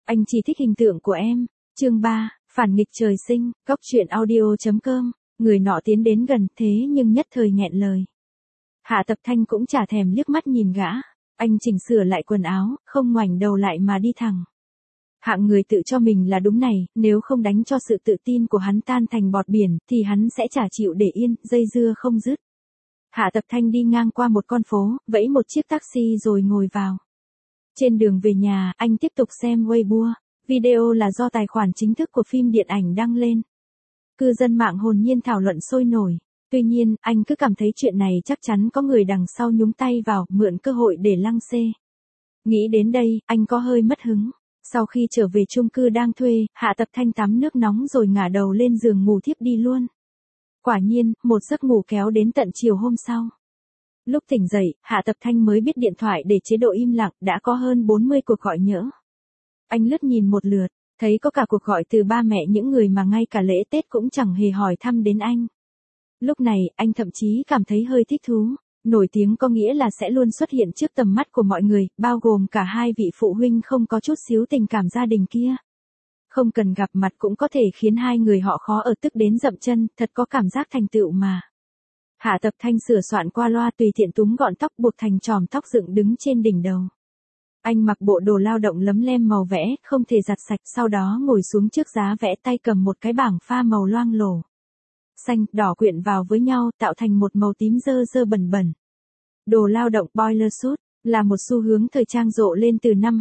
Anh chỉ thích hình tượng của em. Chương 3, phản nghịch trời sinh, góc truyện audio.com. Người nọ tiến đến gần thế nhưng nhất thời nghẹn lời. Hạ Tập Thanh cũng chả thèm liếc mắt nhìn gã. Anh chỉnh sửa lại quần áo, không ngoảnh đầu lại mà đi thẳng. Hạng người tự cho mình là đúng này, nếu không đánh cho sự tự tin của hắn tan thành bọt biển, thì hắn sẽ chả chịu để yên, dây dưa không dứt. Hạ Tập Thanh đi ngang qua một con phố, vẫy một chiếc taxi rồi ngồi vào. Trên đường về nhà, anh tiếp tục xem Weibo. Video là do tài khoản chính thức của phim điện ảnh đăng lên. Cư dân mạng hồn nhiên thảo luận sôi nổi. Tuy nhiên, anh cứ cảm thấy chuyện này chắc chắn có người đằng sau nhúng tay vào, mượn cơ hội để lăng xê. Nghĩ đến đây, anh có hơi mất hứng. Sau khi trở về chung cư đang thuê, Hạ Tập Thanh tắm nước nóng rồi ngả đầu lên giường ngủ thiếp đi luôn. Quả nhiên, một giấc ngủ kéo đến tận chiều hôm sau. Lúc tỉnh dậy, Hạ Tập Thanh mới biết điện thoại để chế độ im lặng đã có hơn 40 cuộc gọi nhỡ. Anh lướt nhìn một lượt, thấy có cả cuộc gọi từ ba mẹ những người mà ngay cả lễ Tết cũng chẳng hề hỏi thăm đến anh. Lúc này, anh thậm chí cảm thấy hơi thích thú. Nổi tiếng có nghĩa là sẽ luôn xuất hiện trước tầm mắt của mọi người, bao gồm cả hai vị phụ huynh không có chút xíu tình cảm gia đình kia. Không cần gặp mặt cũng có thể khiến hai người họ khó ở tức đến dậm chân, thật có cảm giác thành tựu mà. Hạ Tập Thanh sửa soạn qua loa tùy tiện túm gọn tóc buộc thành chòm tóc dựng đứng trên đỉnh đầu. Anh mặc bộ đồ lao động lấm lem màu vẽ, không thể giặt sạch, sau đó ngồi xuống trước giá vẽ tay cầm một cái bảng pha màu loang lổ. Xanh, đỏ quyện vào với nhau tạo thành một màu tím dơ dơ bẩn bẩn. Đồ lao động boiler suit là một xu hướng thời trang rộ lên từ năm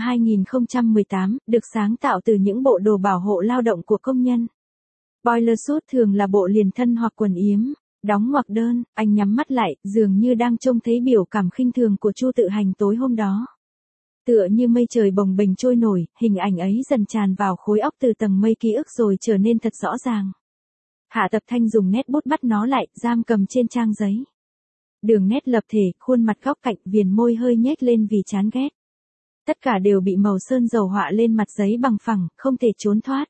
2018, được sáng tạo từ những bộ đồ bảo hộ lao động của công nhân. Boiler suit thường là bộ liền thân hoặc quần yếm, đóng ngoặc đơn. Anh nhắm mắt lại, dường như đang trông thấy biểu cảm khinh thường của Chu Tự Hành tối hôm đó. Tựa như mây trời bồng bềnh trôi nổi, hình ảnh ấy dần tràn vào khối óc từ tầng mây ký ức rồi trở nên thật rõ ràng. Hạ Tập Thanh dùng nét bút bắt nó lại, giam cầm trên trang giấy. Đường nét lập thể, khuôn mặt góc cạnh, viền môi hơi nhếch lên vì chán ghét. Tất cả đều bị màu sơn dầu họa lên mặt giấy bằng phẳng, không thể trốn thoát.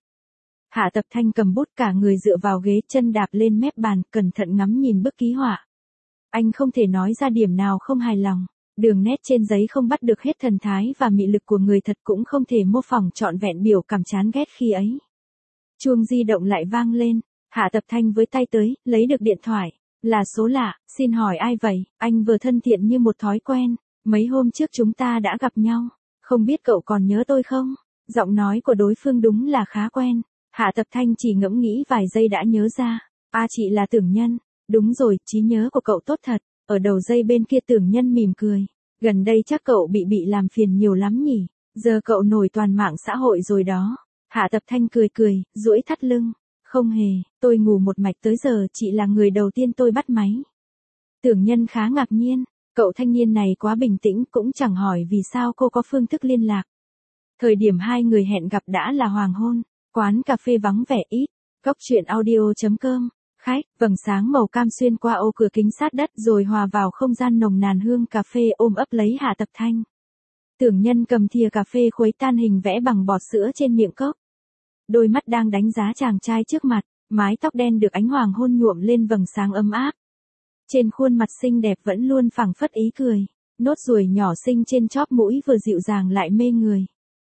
Hạ Tập Thanh cầm bút, cả người dựa vào ghế, chân đạp lên mép bàn, cẩn thận ngắm nhìn bức ký họa. Anh không thể nói ra điểm nào không hài lòng. Đường nét trên giấy không bắt được hết thần thái và mị lực của người thật, cũng không thể mô phỏng trọn vẹn biểu cảm chán ghét khi ấy. Chuông di động lại vang lên. Hạ Tập Thanh với tay tới, lấy được điện thoại. Là số lạ, xin hỏi ai vậy? Anh vừa thân thiện như một thói quen. Mấy hôm trước chúng ta đã gặp nhau. Không biết cậu còn nhớ tôi không? Giọng nói của đối phương đúng là khá quen. Hạ Tập Thanh chỉ ngẫm nghĩ vài giây đã nhớ ra. À, chị là Tưởng Nhân. Đúng rồi, trí nhớ của cậu tốt thật. Ở đầu dây bên kia Tưởng Nhân mỉm cười. Gần đây chắc cậu bị làm phiền nhiều lắm nhỉ? Giờ cậu nổi toàn mạng xã hội rồi đó. Hạ Tập Thanh cười, duỗi thắt lưng. Không hề, tôi ngủ một mạch tới giờ, chị là người đầu tiên tôi bắt máy. Tưởng Nhân khá ngạc nhiên, cậu thanh niên này quá bình tĩnh, cũng chẳng hỏi vì sao cô có phương thức liên lạc. Thời điểm hai người hẹn gặp đã là hoàng hôn, quán cà phê vắng vẻ ít. Góc truyện audio.com. Khách, vầng sáng màu cam xuyên qua ô cửa kính sát đất rồi hòa vào không gian nồng nàn hương cà phê ôm ấp lấy Hạ Tập Thanh. Tưởng Nhân cầm thìa cà phê khuấy tan hình vẽ bằng bọt sữa trên miệng cốc. Đôi mắt đang đánh giá chàng trai trước mặt, mái tóc đen được ánh hoàng hôn nhuộm lên vầng sáng ấm áp. Trên khuôn mặt xinh đẹp vẫn luôn phảng phất ý cười, nốt ruồi nhỏ xinh trên chóp mũi vừa dịu dàng lại mê người.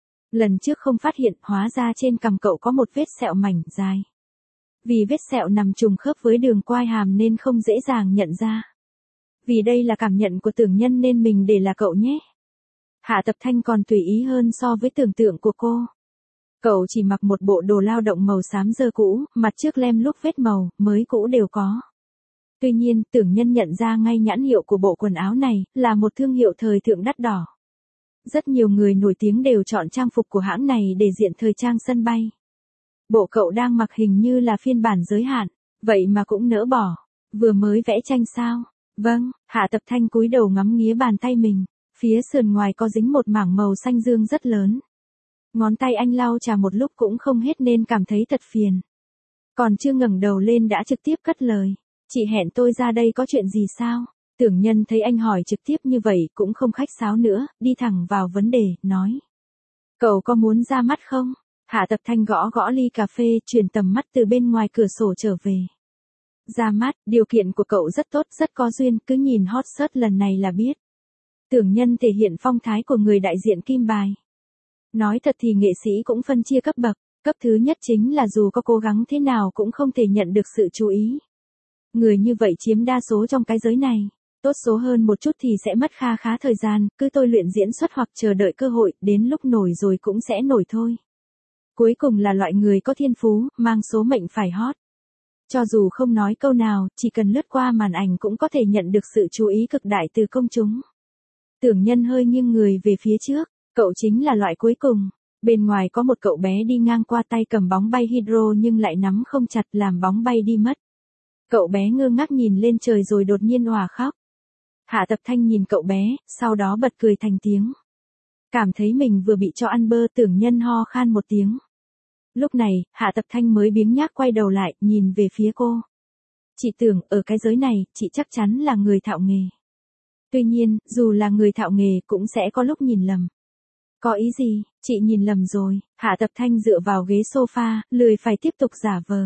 Lần trước không phát hiện, hóa ra trên cằm cậu có một vết sẹo mảnh dài. Vì vết sẹo nằm trùng khớp với đường quai hàm nên không dễ dàng nhận ra. Vì đây là cảm nhận của Tưởng Nhân nên mình để là cậu nhé. Hạ Tập Thanh còn tùy ý hơn so với tưởng tượng của cô. Cậu chỉ mặc một bộ đồ lao động màu xám dơ cũ, mặt trước lem luốc vết màu, mới cũ đều có. Tuy nhiên, Tưởng Nhân nhận ra ngay nhãn hiệu của bộ quần áo này, là một thương hiệu thời thượng đắt đỏ. Rất nhiều người nổi tiếng đều chọn trang phục của hãng này để diện thời trang sân bay. Bộ cậu đang mặc hình như là phiên bản giới hạn, vậy mà cũng nỡ bỏ. Vừa mới vẽ tranh sao? Vâng, Hạ Tập Thanh cúi đầu ngắm nghía bàn tay mình, phía sườn ngoài có dính một mảng màu xanh dương rất lớn. Ngón tay anh lau chà một lúc cũng không hết nên cảm thấy thật phiền. Còn chưa ngẩng đầu lên đã trực tiếp cất lời. Chị hẹn tôi ra đây có chuyện gì sao? Tưởng Nhân thấy anh hỏi trực tiếp như vậy cũng không khách sáo nữa, đi thẳng vào vấn đề, nói. Cậu có muốn ra mắt không? Hạ Tập Thanh gõ gõ ly cà phê, chuyển tầm mắt từ bên ngoài cửa sổ trở về. Ra mắt, điều kiện của cậu rất tốt, rất có duyên, cứ nhìn hot search lần này là biết. Tưởng Nhân thể hiện phong thái của người đại diện kim bài. Nói thật thì nghệ sĩ cũng phân chia cấp bậc. Cấp thứ nhất chính là dù có cố gắng thế nào cũng không thể nhận được sự chú ý. Người như vậy chiếm đa số trong cái giới này. Tốt số hơn một chút thì sẽ mất kha khá thời gian, cứ tôi luyện diễn xuất hoặc chờ đợi cơ hội, đến lúc nổi rồi cũng sẽ nổi thôi. Cuối cùng là loại người có thiên phú, mang số mệnh phải hot. Cho dù không nói câu nào, chỉ cần lướt qua màn ảnh cũng có thể nhận được sự chú ý cực đại từ công chúng. Tưởng Nhân hơi nghiêng người về phía trước, cậu chính là loại cuối cùng. Bên ngoài có một cậu bé đi ngang qua tay cầm bóng bay hydro nhưng lại nắm không chặt làm bóng bay đi mất. Cậu bé ngơ ngác nhìn lên trời rồi đột nhiên òa khóc. Hạ Tập Thanh nhìn cậu bé, sau đó bật cười thành tiếng. Cảm thấy mình vừa bị cho ăn bơ, Tưởng Nhân ho khan một tiếng. Lúc này, Hạ Tập Thanh mới biếng nhác quay đầu lại, nhìn về phía cô. Chị Tưởng, ở cái giới này, chị chắc chắn là người thạo nghề. Tuy nhiên, dù là người thạo nghề cũng sẽ có lúc nhìn lầm. Có ý gì, chị nhìn lầm rồi. Hạ Tập Thanh dựa vào ghế sofa, lười phải tiếp tục giả vờ.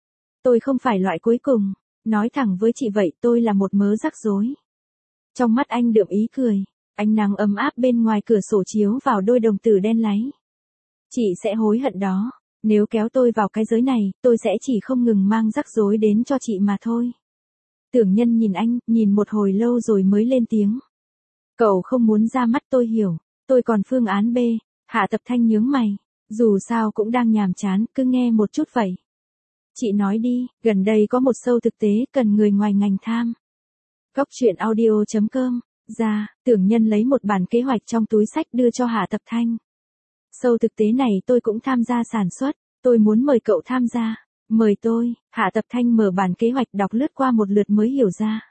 Tôi không phải loại cuối cùng. Nói thẳng với chị vậy, tôi là một mớ rắc rối. Trong mắt anh đượm ý cười. Ánh nắng ấm áp bên ngoài cửa sổ chiếu vào đôi đồng tử đen láy. Chị sẽ hối hận đó. Nếu kéo tôi vào cái giới này, tôi sẽ chỉ không ngừng mang rắc rối đến cho chị mà thôi. Tưởng Nhân nhìn anh, nhìn một hồi lâu rồi mới lên tiếng. Cậu không muốn ra mắt tôi hiểu. Tôi còn phương án B. Hạ Tập Thanh nhướng mày. Dù sao cũng đang nhàm chán, cứ nghe một chút vậy. Chị nói đi, gần đây có một show thực tế cần người ngoài ngành tham. Góc truyện audio.com. Ra, Tưởng Nhân lấy một bản kế hoạch trong túi sách đưa cho Hạ Tập Thanh. Show thực tế này tôi cũng tham gia sản xuất, tôi muốn mời cậu tham gia. Mời tôi, Hạ Tập Thanh mở bản kế hoạch đọc lướt qua một lượt mới hiểu ra.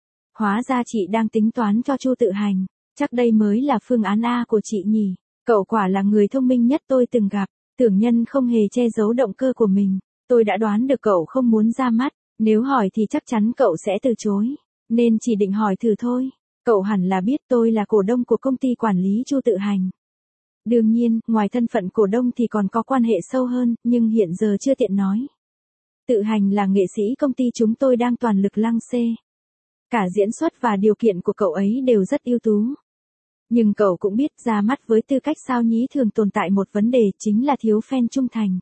Hóa ra chị đang tính toán cho Chu Tự Hành, chắc đây mới là phương án A của chị nhỉ. Cậu quả là người thông minh nhất tôi từng gặp. Tưởng Nhân không hề che giấu động cơ của mình. Tôi đã đoán được cậu không muốn ra mắt, nếu hỏi thì chắc chắn cậu sẽ từ chối, nên chỉ định hỏi thử thôi. Cậu hẳn là biết tôi là cổ đông của công ty quản lý Chu Tự Hành. Đương nhiên, ngoài thân phận cổ đông thì còn có quan hệ sâu hơn, nhưng hiện giờ chưa tiện nói. Tự Hành là nghệ sĩ công ty chúng tôi đang toàn lực lăng xê. Cả diễn xuất và điều kiện của cậu ấy đều rất ưu tú. Nhưng cậu cũng biết ra mắt với tư cách sao nhí thường tồn tại một vấn đề chính là thiếu fan trung thành.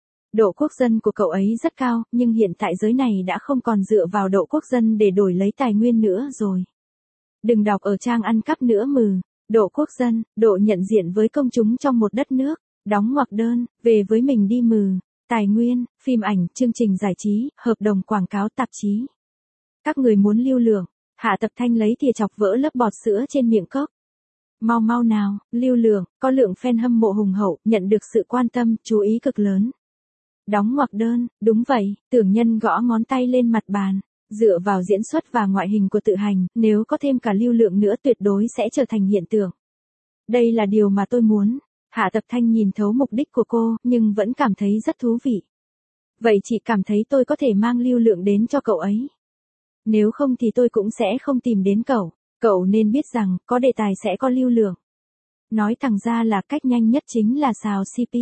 Độ quốc dân của cậu ấy rất cao, nhưng hiện tại giới này đã không còn dựa vào độ quốc dân để đổi lấy tài nguyên nữa rồi. Đừng đọc ở trang ăn cắp nữa mừ. Độ quốc dân, độ nhận diện với công chúng trong một đất nước, đóng ngoặc đơn, về với mình đi mừ. Tài nguyên, phim ảnh, chương trình giải trí, hợp đồng quảng cáo tạp chí. Các người muốn lưu lượng. Hạ Tập Thanh lấy thìa chọc vỡ lớp bọt sữa trên miệng cốc. Mau mau nào, lưu lượng, có lượng fan hâm mộ hùng hậu, nhận được sự quan tâm, chú ý cực lớn. Đóng ngoặc đơn, đúng vậy, Tưởng Nhân gõ ngón tay lên mặt bàn. Dựa vào diễn xuất và ngoại hình của Tự Hành, nếu có thêm cả lưu lượng nữa tuyệt đối sẽ trở thành hiện tượng. Đây là điều mà tôi muốn. Hạ Tập Thanh nhìn thấu mục đích của cô, nhưng vẫn cảm thấy rất thú vị. Vậy chị cảm thấy tôi có thể mang lưu lượng đến cho cậu ấy. Nếu không thì tôi cũng sẽ không tìm đến cậu. Cậu nên biết rằng, có đề tài sẽ có lưu lượng. Nói thẳng ra là cách nhanh nhất chính là xào CP.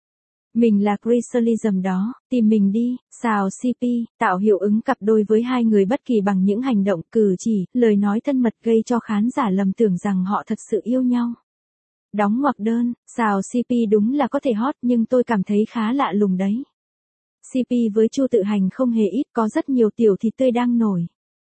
Mình là Crystallism đó, tìm mình đi, xào CP, tạo hiệu ứng cặp đôi với hai người bất kỳ bằng những hành động, cử chỉ, lời nói thân mật gây cho khán giả lầm tưởng rằng họ thật sự yêu nhau. Đóng ngoặc đơn, xào CP đúng là có thể hot nhưng tôi cảm thấy khá lạ lùng đấy. CP với Chu Tự Hành không hề ít, có rất nhiều tiểu thịt tươi đang nổi.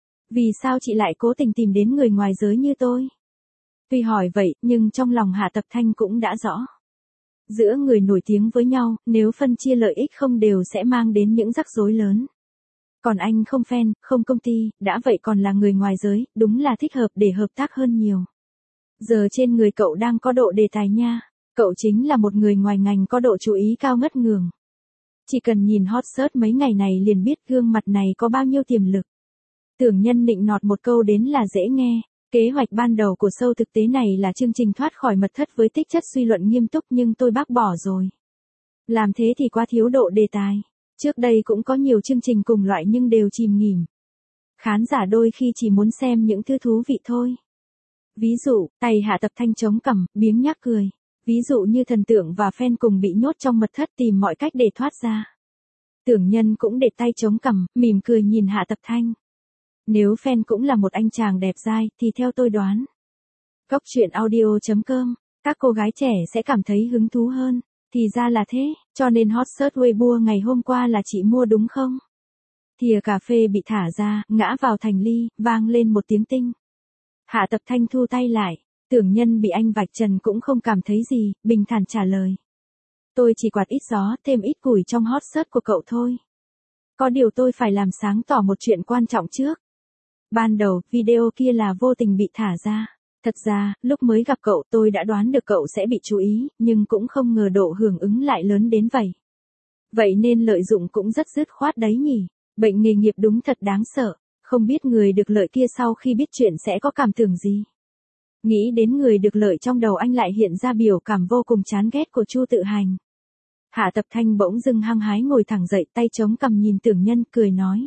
Vì sao chị lại cố tình tìm đến người ngoài giới như tôi? Tuy hỏi vậy, nhưng trong lòng Hạ Tập Thanh cũng đã rõ. Giữa người nổi tiếng với nhau, nếu phân chia lợi ích không đều sẽ mang đến những rắc rối lớn. Còn anh không fan, không công ty, đã vậy còn là người ngoài giới, đúng là thích hợp để hợp tác hơn nhiều. Giờ trên người cậu đang có độ đề tài nha, cậu chính là một người ngoài ngành có độ chú ý cao ngất ngường. Chỉ cần nhìn hot search mấy ngày này liền biết gương mặt này có bao nhiêu tiềm lực. Tưởng Nhân nịnh nọt một câu đến là dễ nghe. Kế hoạch ban đầu của show thực tế này là chương trình thoát khỏi mật thất với tích chất suy luận nghiêm túc nhưng tôi bác bỏ rồi. Làm thế thì quá thiếu độ đề tài. Trước đây cũng có nhiều chương trình cùng loại nhưng đều chìm nghỉm. Khán giả đôi khi chỉ muốn xem những thứ thú vị thôi. Ví dụ, tay Hạ Tập Thanh chống cằm, biếng nhác cười. Ví dụ như thần tượng và fan cùng bị nhốt trong mật thất tìm mọi cách để thoát ra. Tưởng Nhân cũng để tay chống cằm, mỉm cười nhìn Hạ Tập Thanh. Nếu fan cũng là một anh chàng đẹp dai, thì theo tôi đoán. Góc truyện audio.com Các cô gái trẻ sẽ cảm thấy hứng thú hơn. Thì ra là thế, cho nên hot search Weibo ngày hôm qua là chị mua đúng không? Thìa cà phê bị thả ra, ngã vào thành ly, vang lên một tiếng tinh. Hạ Tập Thanh thu tay lại, Tưởng Nhân bị anh vạch trần cũng không cảm thấy gì, bình thản trả lời. Tôi chỉ quạt ít gió, thêm ít củi trong hot search của cậu thôi. Có điều tôi phải làm sáng tỏ một chuyện quan trọng trước. Ban đầu, video kia là vô tình bị thả ra. Thật ra, lúc mới gặp cậu tôi đã đoán được cậu sẽ bị chú ý, nhưng cũng không ngờ độ hưởng ứng lại lớn đến vậy. Vậy nên lợi dụng cũng rất dứt khoát đấy nhỉ. Bệnh nghề nghiệp đúng thật đáng sợ. Không biết người được lợi kia sau khi biết chuyện sẽ có cảm tưởng gì. Nghĩ đến người được lợi trong đầu anh lại hiện ra biểu cảm vô cùng chán ghét của Chu Tự Hành. Hạ Tập Thanh bỗng dưng hăng hái ngồi thẳng dậy, tay chống cằm nhìn Tưởng Nhân, cười nói.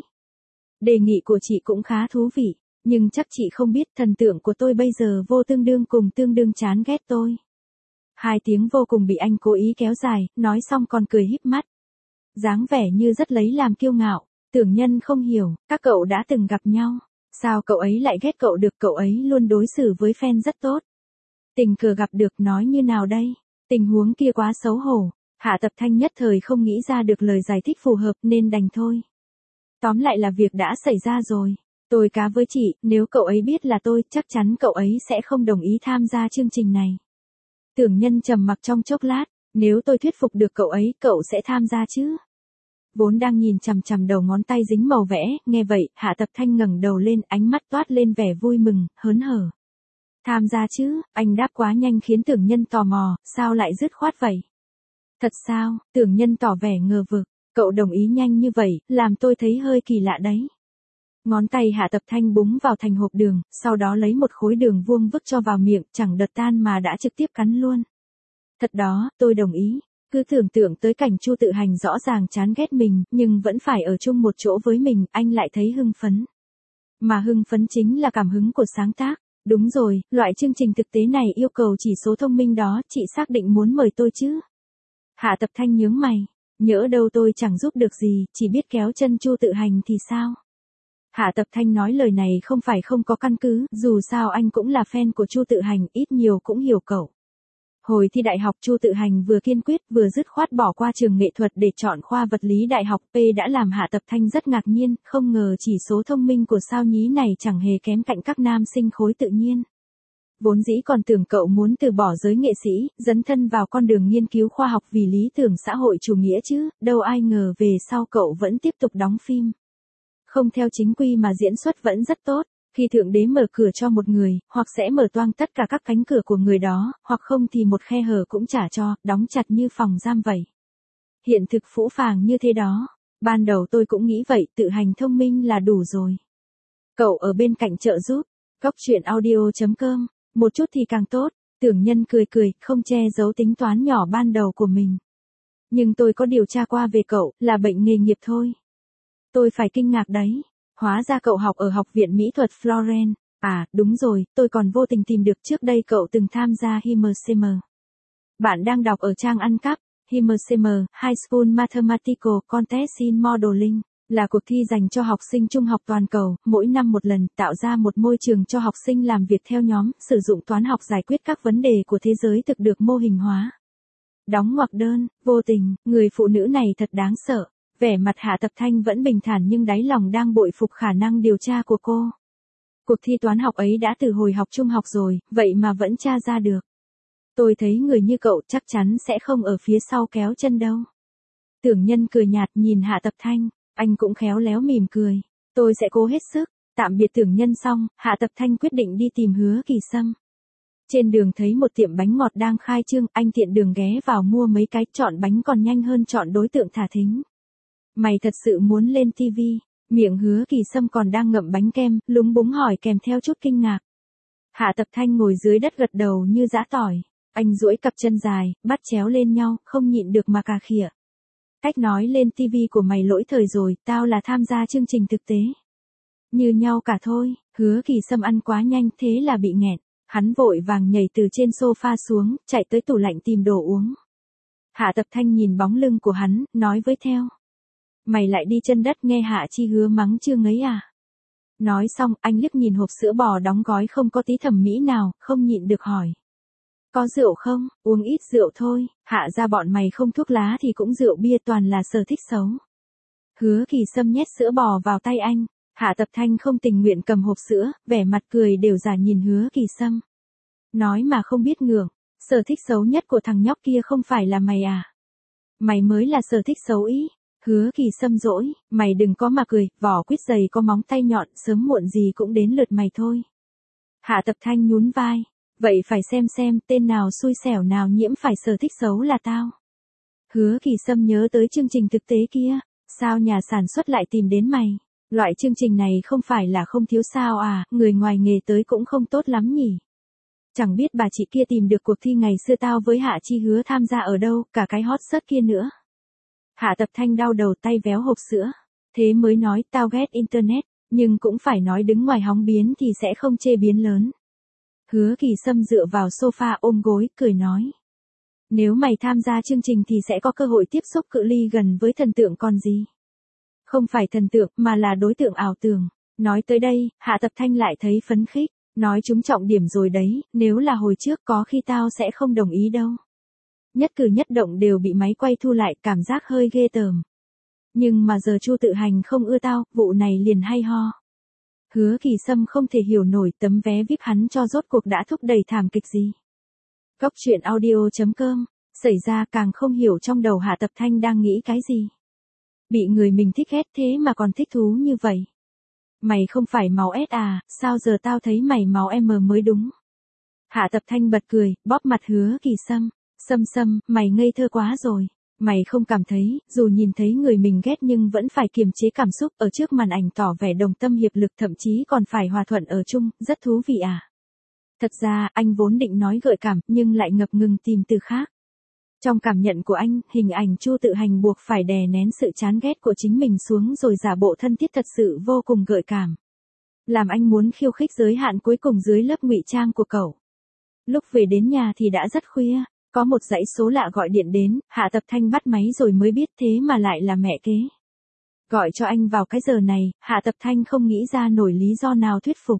Đề nghị của chị cũng khá thú vị, nhưng chắc chị không biết thần tượng của tôi bây giờ vô tương đương cùng tương đương chán ghét tôi. Hai tiếng vô cùng bị anh cố ý kéo dài, nói xong còn cười híp mắt. Dáng vẻ như rất lấy làm kiêu ngạo. Tưởng Nhân không hiểu, các cậu đã từng gặp nhau. Sao cậu ấy lại ghét cậu được, cậu ấy luôn đối xử với fan rất tốt. Tình cờ gặp được nói như nào đây? Tình huống kia quá xấu hổ. Hạ Tập Thanh nhất thời không nghĩ ra được lời giải thích phù hợp nên đành thôi. Tóm lại là việc đã xảy ra rồi. Tôi cá với chị, nếu cậu ấy biết là tôi, chắc chắn cậu ấy sẽ không đồng ý tham gia chương trình này. Tưởng Nhân trầm mặc trong chốc lát, nếu tôi thuyết phục được cậu ấy, cậu sẽ tham gia chứ? Vốn đang nhìn chằm chằm đầu ngón tay dính màu vẽ, nghe vậy, Hạ Tập Thanh ngẩng đầu lên, ánh mắt toát lên vẻ vui mừng, hớn hở. Tham gia chứ? Anh đáp quá nhanh khiến Tưởng Nhân tò mò, sao lại dứt khoát vậy? Thật sao? Tưởng Nhân tỏ vẻ ngờ vực, cậu đồng ý nhanh như vậy, làm tôi thấy hơi kỳ lạ đấy. Ngón tay Hạ Tập Thanh búng vào thành hộp đường, sau đó lấy một khối đường vuông vứt cho vào miệng, chẳng đợt tan mà đã trực tiếp cắn luôn. Thật đó, tôi đồng ý. Cứ tưởng tượng tới cảnh Chu Tự Hành rõ ràng chán ghét mình, nhưng vẫn phải ở chung một chỗ với mình, anh lại thấy hưng phấn. Mà hưng phấn chính là cảm hứng của sáng tác. Đúng rồi, loại chương trình thực tế này yêu cầu chỉ số thông minh đó, chị xác định muốn mời tôi chứ? Hạ Tập Thanh nhướng mày, nhỡ đâu tôi chẳng giúp được gì, chỉ biết kéo chân Chu Tự Hành thì sao? Hạ Tập Thanh nói lời này không phải không có căn cứ, dù sao anh cũng là fan của Chu Tự Hành, ít nhiều cũng hiểu cậu. Hồi thi đại học Chu Tự Hành vừa kiên quyết vừa dứt khoát bỏ qua trường nghệ thuật để chọn khoa vật lý đại học P đã làm Hạ Tập Thanh rất ngạc nhiên, không ngờ chỉ số thông minh của sao nhí này chẳng hề kém cạnh các nam sinh khối tự nhiên. Vốn dĩ còn tưởng cậu muốn từ bỏ giới nghệ sĩ, dấn thân vào con đường nghiên cứu khoa học vì lý tưởng xã hội chủ nghĩa chứ, đâu ai ngờ về sau cậu vẫn tiếp tục đóng phim. Không theo chính quy mà diễn xuất vẫn rất tốt. Khi Thượng Đế mở cửa cho một người, hoặc sẽ mở toang tất cả các cánh cửa của người đó, hoặc không thì một khe hở cũng chả cho, đóng chặt như phòng giam vậy. Hiện thực phũ phàng như thế đó. Ban đầu tôi cũng nghĩ vậy, Tự Hành thông minh là đủ rồi. Cậu ở bên cạnh trợ giúp. Góc truyện audio.com. Một chút thì càng tốt. Tưởng Nhân cười cười, không che giấu tính toán nhỏ ban đầu của mình. Nhưng tôi có điều tra qua về cậu, là bệnh nghề nghiệp thôi. Tôi phải kinh ngạc đấy. Hóa ra cậu học ở Học viện Mỹ thuật Florence. À, đúng rồi, tôi còn vô tình tìm được trước đây cậu từng tham gia HMCM. Bạn đang đọc ở trang ăn cắp. HMCM, High School Mathematical Contest in Modeling, là cuộc thi dành cho học sinh trung học toàn cầu, mỗi năm một lần, tạo ra một môi trường cho học sinh làm việc theo nhóm, sử dụng toán học giải quyết các vấn đề của thế giới thực được mô hình hóa. Đóng ngoặc đơn, vô tình, người phụ nữ này thật đáng sợ. Vẻ mặt Hạ Tập Thanh vẫn bình thản nhưng đáy lòng đang bội phục khả năng điều tra của cô. Cuộc thi toán học ấy đã từ hồi học trung học rồi, vậy mà vẫn tra ra được. Tôi thấy người như cậu chắc chắn sẽ không ở phía sau kéo chân đâu. Tưởng Nhân cười nhạt nhìn Hạ Tập Thanh, anh cũng khéo léo mỉm cười. Tôi sẽ cố hết sức. Tạm biệt Tưởng Nhân xong, Hạ Tập Thanh quyết định đi tìm Hứa Kỳ Sâm. Trên đường thấy một tiệm bánh ngọt đang khai trương, anh tiện đường ghé vào mua mấy cái, chọn bánh còn nhanh hơn chọn đối tượng thả thính. Mày thật sự muốn lên TV? Miệng Hứa Kỳ Sâm còn đang ngậm bánh kem, lúng búng hỏi kèm theo chút kinh ngạc. Hạ Tập Thanh ngồi dưới đất gật đầu như giã tỏi. Anh duỗi cặp chân dài, bắt chéo lên nhau, không nhịn được mà cà khịa. Cách nói lên TV của mày lỗi thời rồi, tao là tham gia chương trình thực tế. Như nhau cả thôi. Hứa Kỳ Sâm ăn quá nhanh thế là bị nghẹn. Hắn vội vàng nhảy từ trên sofa xuống, chạy tới tủ lạnh tìm đồ uống. Hạ Tập Thanh nhìn bóng lưng của hắn, nói với theo. Mày lại đi chân đất nghe Hạ Chi Hứa mắng chưa ngấy à? Nói xong, anh liếc nhìn hộp sữa bò đóng gói không có tí thẩm mỹ nào, không nhịn được hỏi. Có rượu không? Uống ít rượu thôi, Hạ ra bọn mày không thuốc lá thì cũng rượu bia toàn là sở thích xấu. Hứa Kỳ Sâm nhét sữa bò vào tay anh, Hạ Tập Thanh không tình nguyện cầm hộp sữa, vẻ mặt cười đều giả nhìn Hứa Kỳ Sâm. Nói mà không biết ngượng, sở thích xấu nhất của thằng nhóc kia không phải là mày à? Mày mới là sở thích xấu ý. Hứa Kỳ Sâm dỗi, mày đừng có mà cười, vỏ quýt dày có móng tay nhọn, sớm muộn gì cũng đến lượt mày thôi. Hạ Tập Thanh nhún vai, vậy phải xem tên nào xui xẻo nào nhiễm phải sở thích xấu là tao. Hứa Kỳ Sâm nhớ tới chương trình thực tế kia, sao nhà sản xuất lại tìm đến mày? Loại chương trình này không phải là không thiếu sao à, người ngoài nghề tới cũng không tốt lắm nhỉ. Chẳng biết bà chị kia tìm được cuộc thi ngày xưa tao với Hạ Chi Hứa tham gia ở đâu, cả cái hot search kia nữa. Hạ Tập Thanh đau đầu tay véo hộp sữa, thế mới nói tao ghét internet, nhưng cũng phải nói đứng ngoài hóng biến thì sẽ không chê biến lớn. Hứa Kỳ Sâm dựa vào sofa ôm gối, cười nói. Nếu mày tham gia chương trình thì sẽ có cơ hội tiếp xúc cự ly gần với thần tượng còn gì. Không phải thần tượng mà là đối tượng ảo tưởng. Nói tới đây, Hạ Tập Thanh lại thấy phấn khích, nói trúng trọng điểm rồi đấy, nếu là hồi trước có khi tao sẽ không đồng ý đâu. Nhất cử nhất động đều bị máy quay thu lại, cảm giác hơi ghê tởm. Nhưng mà giờ Chu Tự Hành không ưa tao, vụ này liền hay ho. Hứa Kỳ Sâm không thể hiểu nổi tấm vé VIP hắn cho rốt cuộc đã thúc đẩy thảm kịch gì. Góc truyện audio.com, xảy ra càng không hiểu trong đầu Hạ Tập Thanh đang nghĩ cái gì. Bị người mình thích ghét thế mà còn thích thú như vậy. Mày không phải máu S à, sao giờ tao thấy mày máu M mới đúng. Hạ Tập Thanh bật cười, bóp mặt Hứa Kỳ Sâm. Sâm, mày ngây thơ quá rồi. Mày không cảm thấy, dù nhìn thấy người mình ghét nhưng vẫn phải kiềm chế cảm xúc ở trước màn ảnh tỏ vẻ đồng tâm hiệp lực, thậm chí còn phải hòa thuận ở chung, rất thú vị à. Thật ra, anh vốn định nói gợi cảm, nhưng lại ngập ngừng tìm từ khác. Trong cảm nhận của anh, hình ảnh Chu Tự Hành buộc phải đè nén sự chán ghét của chính mình xuống rồi giả bộ thân thiết thật sự vô cùng gợi cảm. Làm anh muốn khiêu khích giới hạn cuối cùng dưới lớp ngụy trang của cậu. Lúc về đến nhà thì đã rất khuya. Có một dãy số lạ gọi điện đến, Hạ Tập Thanh bắt máy rồi mới biết thế mà lại là mẹ kế. Gọi cho anh vào cái giờ này, Hạ Tập Thanh không nghĩ ra nổi lý do nào thuyết phục.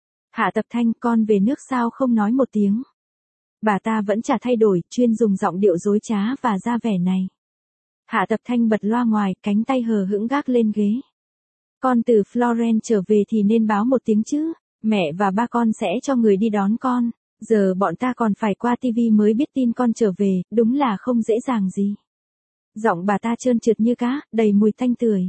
Hạ Tập Thanh, con về nước sao không nói một tiếng. Bà ta vẫn chả thay đổi, chuyên dùng giọng điệu dối trá và ra vẻ này. Hạ Tập Thanh bật loa ngoài, cánh tay hờ hững gác lên ghế. Con từ Florence trở về thì nên báo một tiếng chứ, mẹ và ba con sẽ cho người đi đón con. Giờ bọn ta còn phải qua TV mới biết tin con trở về, đúng là không dễ dàng gì. Giọng bà ta trơn trượt như cá, đầy mùi tanh tưởi.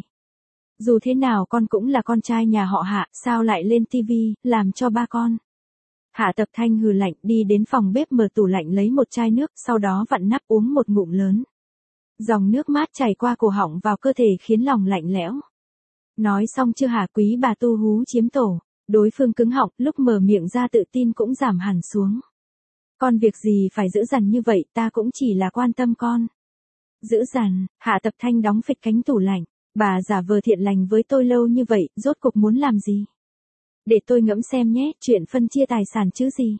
Dù thế nào con cũng là con trai nhà họ Hạ, sao lại lên TV, làm cho ba con. Hạ Tập Thanh hừ lạnh đi đến phòng bếp mở tủ lạnh lấy một chai nước, sau đó vặn nắp uống một ngụm lớn. Dòng nước mát chảy qua cổ họng vào cơ thể khiến lòng lạnh lẽo. Nói xong chưa hả quý bà tu hú chiếm tổ. Đối phương cứng họng, lúc mở miệng ra tự tin cũng giảm hẳn xuống. Con việc gì phải giữ dằn như vậy, ta cũng chỉ là quan tâm con. Giữ dằn, Hạ Tập Thanh đóng phịch cánh tủ lạnh. Bà giả vờ thiện lành với tôi lâu như vậy, rốt cuộc muốn làm gì? Để tôi ngẫm xem nhé, chuyện phân chia tài sản chứ gì?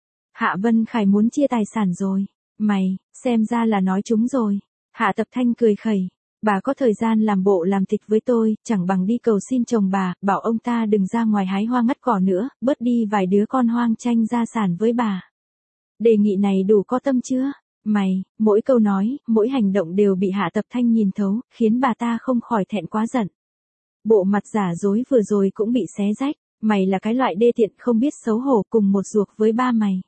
Hạ Vân Khải muốn chia tài sản rồi. Mày, xem ra là nói chúng rồi. Hạ Tập Thanh cười khẩy. Bà có thời gian làm bộ làm tịch với tôi, chẳng bằng đi cầu xin chồng bà, bảo ông ta đừng ra ngoài hái hoa ngắt cỏ nữa, bớt đi vài đứa con hoang tranh gia sản với bà. Đề nghị này đủ có tâm chưa? Mày, mỗi câu nói, mỗi hành động đều bị Hạ Tập Thanh nhìn thấu, khiến bà ta không khỏi thẹn quá giận. Bộ mặt giả dối vừa rồi cũng bị xé rách, mày là cái loại đê tiện không biết xấu hổ cùng một ruột với ba mày.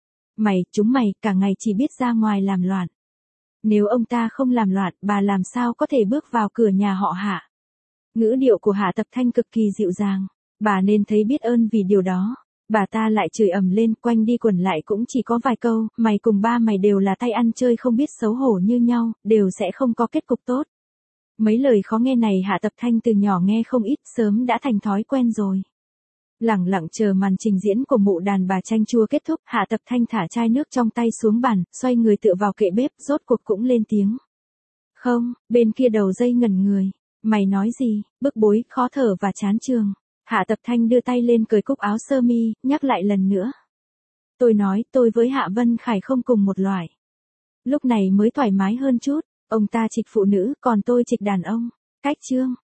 Chúng mày, cả ngày chỉ biết ra ngoài làm loạn. Nếu ông ta không làm loạn, bà làm sao có thể bước vào cửa nhà họ Hạ. Ngữ điệu của Hạ Tập Thanh cực kỳ dịu dàng. Bà nên thấy biết ơn vì điều đó. Bà ta lại chửi ầm lên, quanh đi quẩn lại cũng chỉ có vài câu, mày cùng ba mày đều là tay ăn chơi không biết xấu hổ như nhau, đều sẽ không có kết cục tốt. Mấy lời khó nghe này Hạ Tập Thanh từ nhỏ nghe không ít, sớm đã thành thói quen rồi. Lẳng lặng chờ màn trình diễn của mụ đàn bà chanh chua kết thúc, Hạ Tập Thanh thả chai nước trong tay xuống bàn, xoay người tựa vào kệ bếp, rốt cuộc cũng lên tiếng. Không, bên kia đầu dây ngẩn người. Mày nói gì? Bức bối, khó thở và chán trường. Hạ Tập Thanh đưa tay lên cởi cúc áo sơ mi, nhắc lại lần nữa. Tôi nói, tôi với Hạ Vân Khải không cùng một loại. Lúc này mới thoải mái hơn chút, ông ta trịch phụ nữ, còn tôi trịch đàn ông. Cách chương.